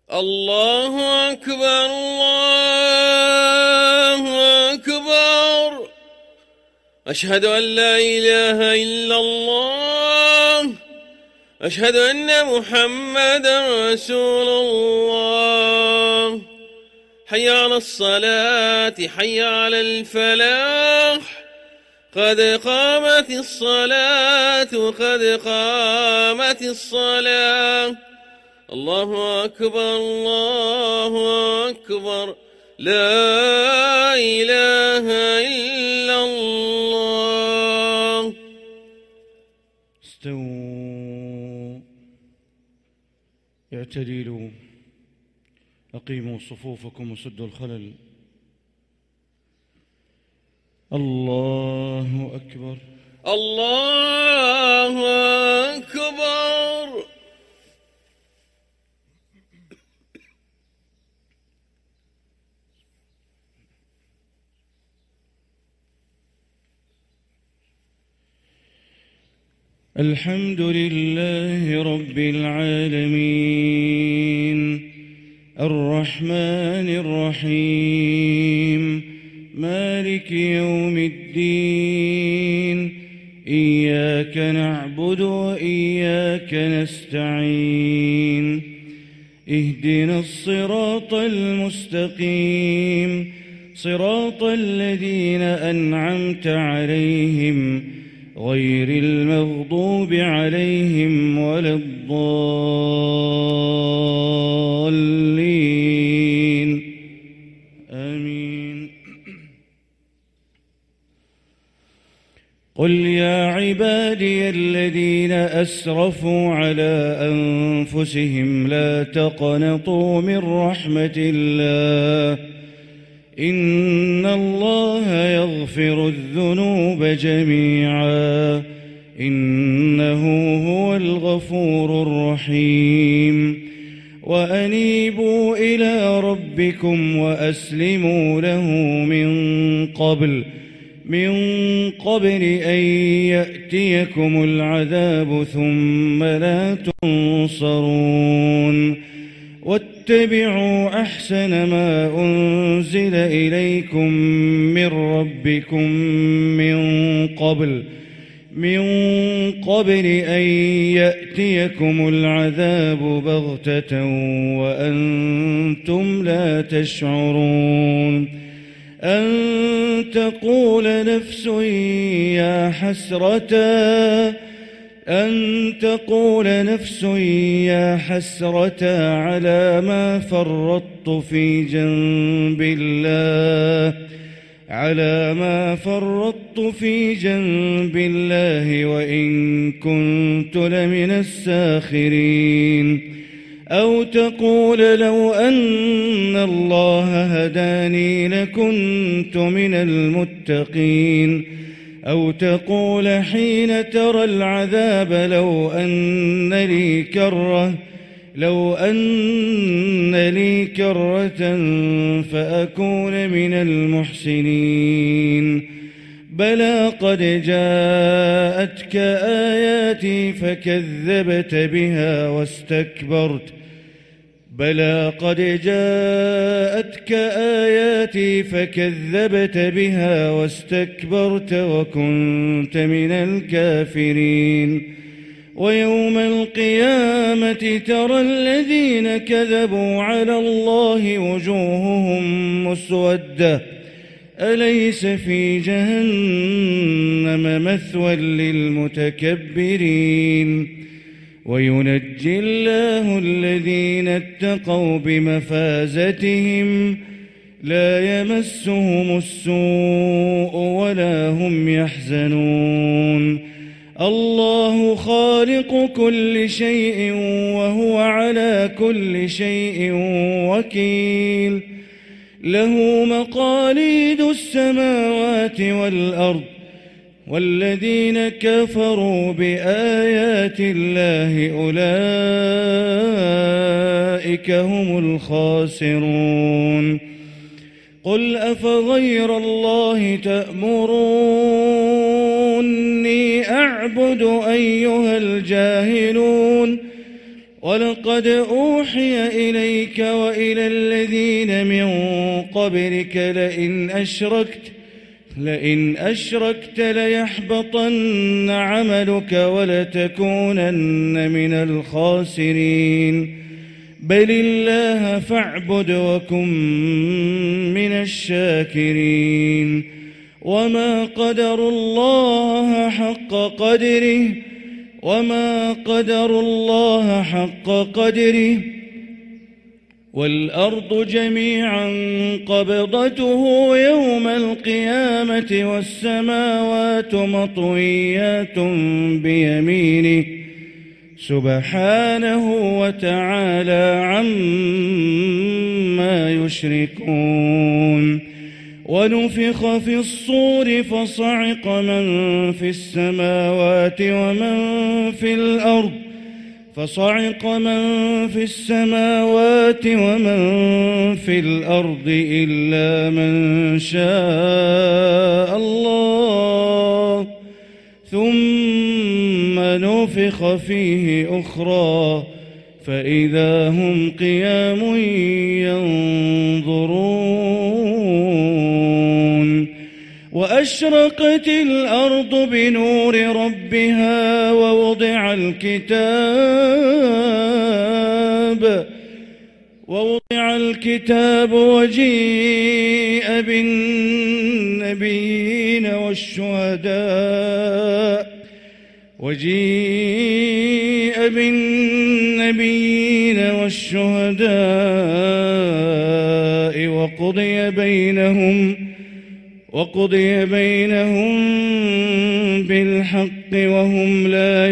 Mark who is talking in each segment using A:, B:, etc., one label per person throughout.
A: الله أكبر الله أكبر. أشهد أن لا إله إلا الله. أشهد أن محمدا رسول الله. حي على الصلاة حي على الفلاح. قد قامت الصلاة قد قامت الصلاة. الله أكبر الله أكبر. لا إله إلا الله.
B: استووا اعتدلوا أقيموا صفوفكم وسدوا الخلل. الله أكبر
A: الله أكبر.
B: الحمد لله رب العالمين الرحمن الرحيم مالك يوم الدين. إياك نعبد وإياك نستعين. اهدنا الصراط المستقيم صراط الذين أنعمت عليهم غير المغضوب عليهم ولا الضالين آمين. قل يا عبادي الذين أسرفوا على أنفسهم لا تقنطوا من رحمة الله إن الله يغفر الذنوب جميعا إنه هو الغفور الرحيم. وأنيبوا إلى ربكم وأسلموا له من قبل أن يأتيكم العذاب ثم لا تنصرون. واتبعوا أحسن ما أنزل إليكم من ربكم من قبل أن يأتيكم العذاب بغتة وأنتم لا تشعرون. أن تقول نفس يا حسرة على ما فرطت في جنب الله وإن كنت لمن الساخرين. أو تقول لو أن الله هداني لكنت من المتقين. أو تقول حين ترى العذاب لو أن لي كرة فأكون من المحسنين. بلى قد جاءتك آياتي فكذبت بها واستكبرت وكنت من الكافرين. ويوم القيامة ترى الذين كذبوا على الله وجوههم مسودة أليس في جهنم مثوى للمتكبرين. وينجي الله الذين اتقوا بمفازتهم لا يمسهم السوء ولا هم يحزنون. الله خالق كل شيء وهو على كل شيء وكيل. له مقاليد السماوات والأرض والذين كفروا بآيات الله أولئك هم الخاسرون. قل أفغير الله تأمروني أعبد أيها الجاهلون. ولقد أوحي إليك وإلى الذين من قبلك لئن أشركت ليحبطن عملك ولتكونن من الخاسرين بل الله فاعبد وكن من الشاكرين وما قدروا الله حق قدره والأرض جميعا قبضته يوم القيامة والسماوات مطويات بيمينه سبحانه وتعالى عما يشركون ونفخ في الصور فصعق من في السماوات ومن في الأرض إلا من شاء الله ثم نفخ فيه أخرى فإذا هم قيام ينظرون وأشرقت الأرض بنور ربها ووضع الكتاب وجيء بالنبيين والشهداء وقضي بينهم بالحق وهم لا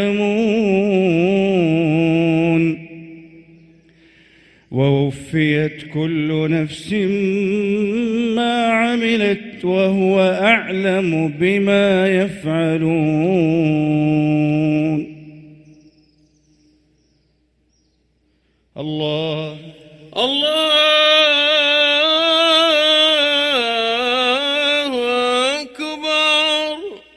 B: يظلمون ووفيت كل نفس ما عملت وهو أعلم بما يفعلون. الله
A: أكبر.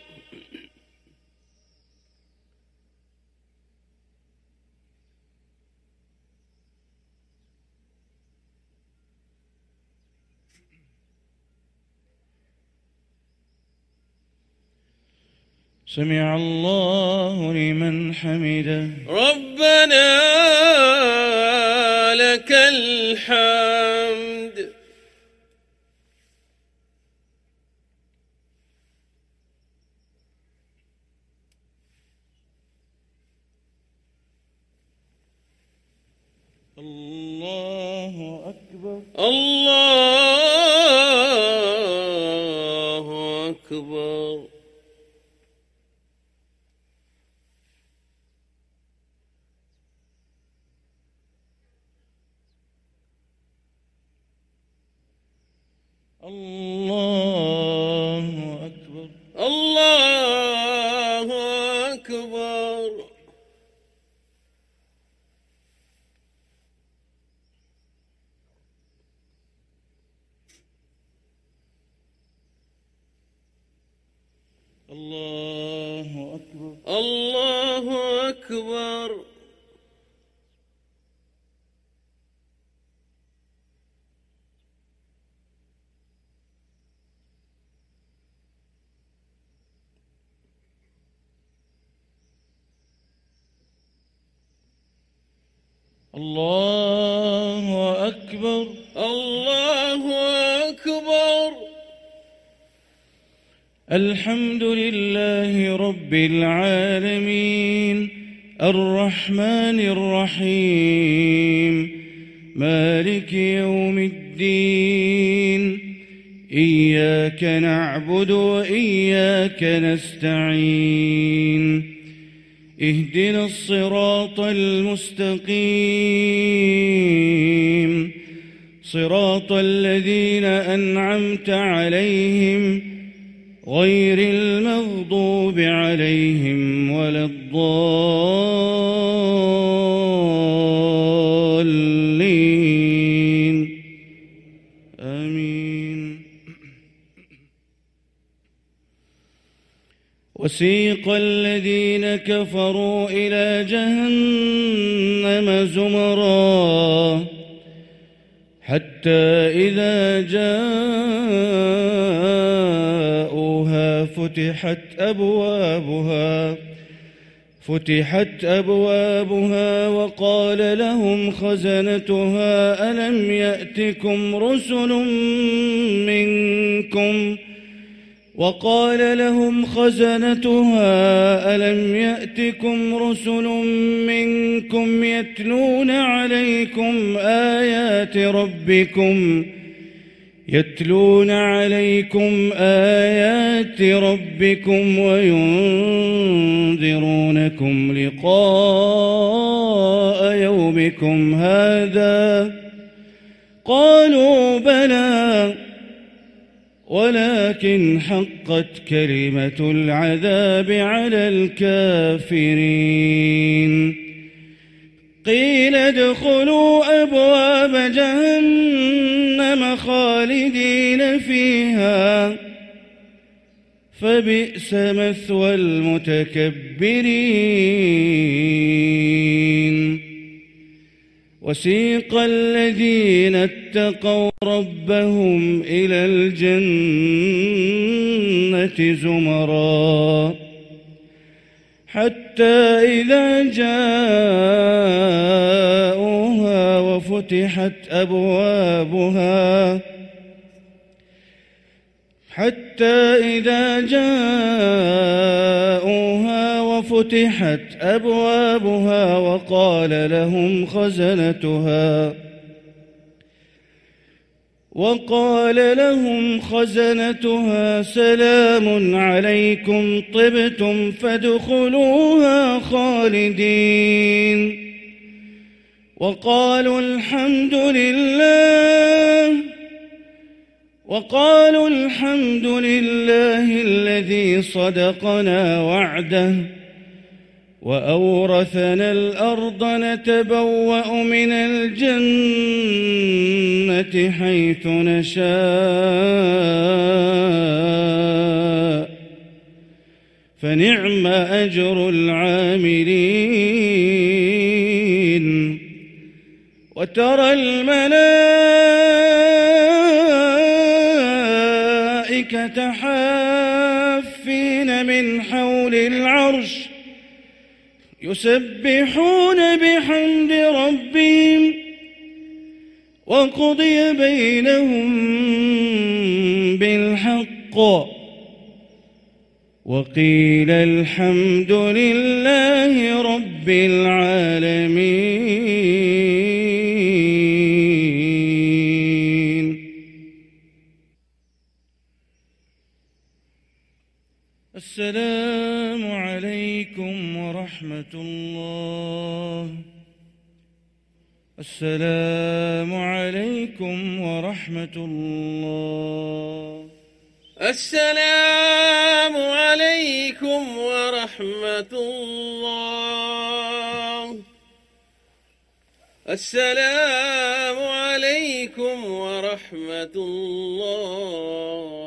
B: سمع الله لمن حمده.
A: ربنا لك الحمد.
B: الله أكبر.
A: الله أكبر.
B: الله أكبر.
A: الله أكبر.
B: الله أكبر.
A: الله أكبر.
B: الله أكبر.
A: الله أكبر.
B: الحمد لله رب العالمين الرحمن الرحيم مالك يوم الدين إياك نعبد وإياك نستعين اهدنا الصراط المستقيم صراط الذين أنعمت عليهم غير المغضوب عليهم ولا الضالين آمين. وسيق الذين كفروا إلى جهنم زمرا حتى إذا جاءوها فتحت أبوابها وقال لهم خزنتها ألم يأتكم رسل منكم يتلون عليكم آيات ربكم وينذرونكم لقاء يومكم هذا قالوا بلى ولكن حقت كلمة العذاب على الكافرين قيل ادخلوا أبواب جهنم خالدين فيها فبئس مثوى المتكبرين وسيق الذين اتقوا ربهم إلى الجنة زمرا حتى إذا جاءوها وفتحت أبوابها وقال لهم خزنتها سلام عليكم طبتم فادخلوها خالدين وقالوا الحمد لله الذي صدقنا وعده وأورثنا الأرض نتبوأ من الجنة حيث نشاء فنعم أجر العاملين وترى الملائكة حافين من حول العرش يسبحون بحمد ربهم وقضي بينهم بالحق وقيل الحمد لله رب العالمين. السلام عليكم ورحمة الله. السلام عليكم ورحمة الله.
A: السلام عليكم ورحمة الله. السلام عليكم ورحمة الله.